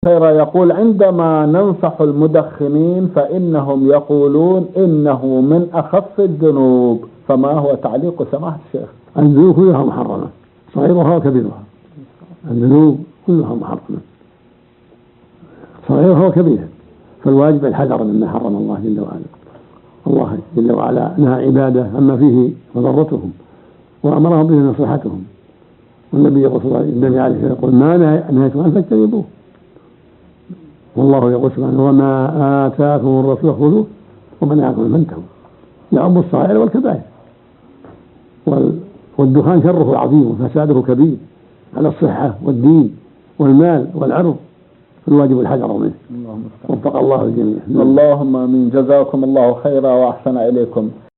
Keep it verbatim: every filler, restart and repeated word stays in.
خير يقول: عندما ننصح المدخنين فإنهم يقولون إنه من أخف الذنوب، فما هو تعليق سماحة الشيخ؟ الذنوب كلها محرمة، صغيرها وكبيرها. الذنوب كلها محرمة، صغيرها وكبيرها، فالواجب الحذر مما حرم الله جل وعلا. الله جل وعلا نهى عباده عما فيه مضرتهم وأمرهم به نصيحتهم، والنبي النبي عليه الصلاة والسلام يقول: ما نهيتم عنه فاجتنبوه. والله يقول سبحانه: وما آتاكم الرسول خذوه وما نهاكم عنه فانتهوا. يعم الصغائر والكبائر، والدخان شره عظيم وفساده كبير على الصحة والدين والمال والعرض، فالواجب الحذر منه. وفق الله الجميع. اللهم آمين. جزاكم الله خيرا وأحسن إليكم.